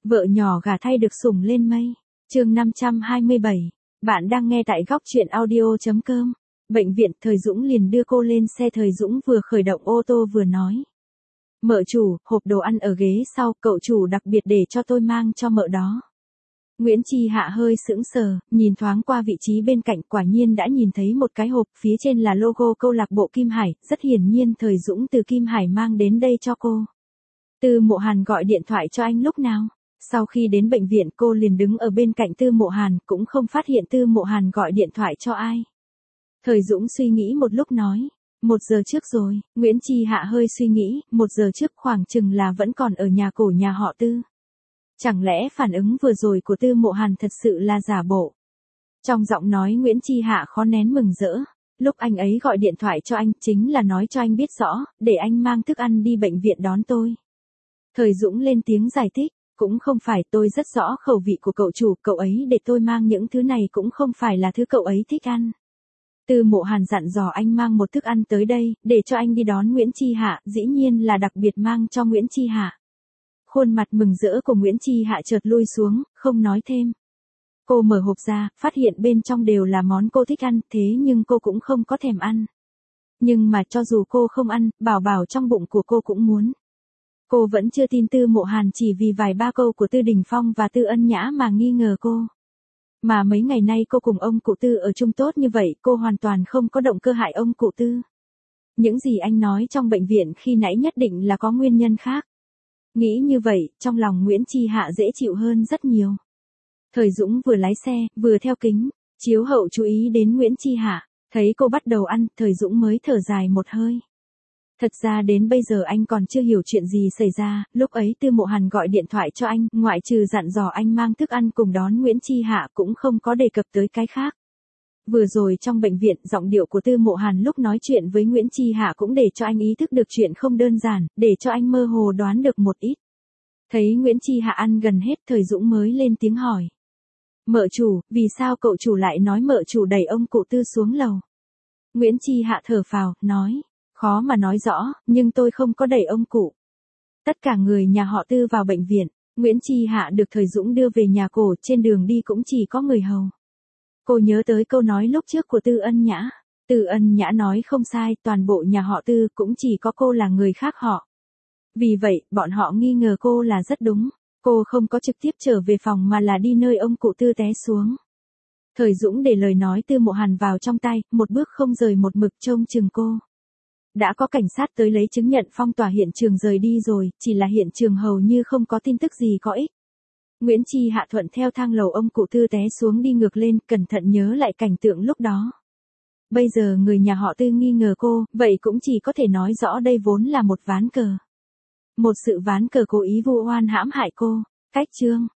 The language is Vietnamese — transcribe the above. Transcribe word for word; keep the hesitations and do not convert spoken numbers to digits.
Vợ nhỏ gả thay được sủng lên mây. Chương năm trăm hai mươi bảy. Bạn đang nghe tại góc truyện audio chấm com. Bệnh viện, Thời Dũng liền đưa cô lên xe. Thời Dũng vừa khởi động ô tô vừa nói: "Mợ chủ, hộp đồ ăn ở ghế sau, cậu chủ đặc biệt để cho tôi mang cho mợ đó." Nguyễn Chi Hạ hơi sững sờ, nhìn thoáng qua vị trí bên cạnh, quả nhiên đã nhìn thấy một cái hộp, phía trên là logo câu lạc bộ Kim Hải, rất hiển nhiên Thời Dũng từ Kim Hải mang đến đây cho cô. Tư Mộ Hàn gọi điện thoại cho anh lúc nào? Sau khi đến bệnh viện cô liền đứng ở bên cạnh Tư Mộ Hàn, cũng không phát hiện Tư Mộ Hàn gọi điện thoại cho ai. Thời Dũng suy nghĩ một lúc nói: "Một giờ trước rồi." Nguyễn Chi Hạ hơi suy nghĩ, một giờ trước khoảng chừng là vẫn còn ở nhà cổ nhà họ Tư. Chẳng lẽ phản ứng vừa rồi của Tư Mộ Hàn thật sự là giả bộ? Trong giọng nói Nguyễn Chi Hạ khó nén mừng rỡ. Lúc anh ấy gọi điện thoại cho anh, chính là nói cho anh biết rõ, để anh mang thức ăn đi bệnh viện đón tôi. Thời Dũng lên tiếng giải thích: "Cũng không phải, tôi rất rõ khẩu vị của cậu chủ, cậu ấy để tôi mang những thứ này cũng không phải là thứ cậu ấy thích ăn." Tư Mộ Hàn dặn dò anh mang một thức ăn tới đây, để cho anh đi đón Nguyễn Chi Hạ, dĩ nhiên là đặc biệt mang cho Nguyễn Chi Hạ. Khuôn mặt mừng rỡ của Nguyễn Chi Hạ chợt lui xuống, không nói thêm. Cô mở hộp ra, phát hiện bên trong đều là món cô thích ăn, thế nhưng cô cũng không có thèm ăn. Nhưng mà cho dù cô không ăn, bảo bảo trong bụng của cô cũng muốn. Cô vẫn chưa tin Tư Mộ Hàn chỉ vì vài ba câu của Tư Đình Phong và Tư Ân Nhã mà nghi ngờ cô. Mà mấy ngày nay cô cùng ông cụ Tư ở chung tốt như vậy, cô hoàn toàn không có động cơ hại ông cụ Tư. Những gì anh nói trong bệnh viện khi nãy nhất định là có nguyên nhân khác. Nghĩ như vậy, trong lòng Nguyễn Chi Hạ dễ chịu hơn rất nhiều. Thời Dũng vừa lái xe, vừa theo kính chiếu hậu chú ý đến Nguyễn Chi Hạ, thấy cô bắt đầu ăn, Thời Dũng mới thở dài một hơi. Thật ra đến bây giờ anh còn chưa hiểu chuyện gì xảy ra, lúc ấy Tư Mộ Hàn gọi điện thoại cho anh, ngoại trừ dặn dò anh mang thức ăn cùng đón Nguyễn Chi Hạ cũng không có đề cập tới cái khác. Vừa rồi trong bệnh viện, giọng điệu của Tư Mộ Hàn lúc nói chuyện với Nguyễn Chi Hạ cũng để cho anh ý thức được chuyện không đơn giản, để cho anh mơ hồ đoán được một ít. Thấy Nguyễn Chi Hạ ăn gần hết, Thời Dũng mới lên tiếng hỏi: "Mợ chủ, vì sao cậu chủ lại nói mợ chủ đẩy ông cụ Tư xuống lầu?" Nguyễn Chi Hạ thở phào, nói: "Khó mà nói rõ, nhưng tôi không có đẩy ông cụ. Tất cả người nhà họ Tư vào bệnh viện, Nguyễn Chi Hạ được Thời Dũng đưa về nhà cổ, trên đường đi cũng chỉ có người hầu." Cô nhớ tới câu nói lúc trước của Tư Ân Nhã. Tư Ân Nhã nói không sai, toàn bộ nhà họ Tư cũng chỉ có cô là người khác họ. Vì vậy, bọn họ nghi ngờ cô là rất đúng. Cô không có trực tiếp trở về phòng mà là đi nơi ông cụ Tư té xuống. Thời Dũng để lời nói Tư Mộ Hàn vào trong tay, một bước không rời một mực trông chừng cô. Đã có cảnh sát tới lấy chứng nhận phong tỏa hiện trường rời đi rồi, chỉ là hiện trường hầu như không có tin tức gì có ích. Nguyễn Chi Hạ thuận theo thang lầu ông cụ Tư té xuống đi ngược lên, cẩn thận nhớ lại cảnh tượng lúc đó. Bây giờ người nhà họ Tư nghi ngờ cô, vậy cũng chỉ có thể nói rõ đây vốn là một ván cờ. Một sự ván cờ cố ý vu oan hãm hại cô. Cách chương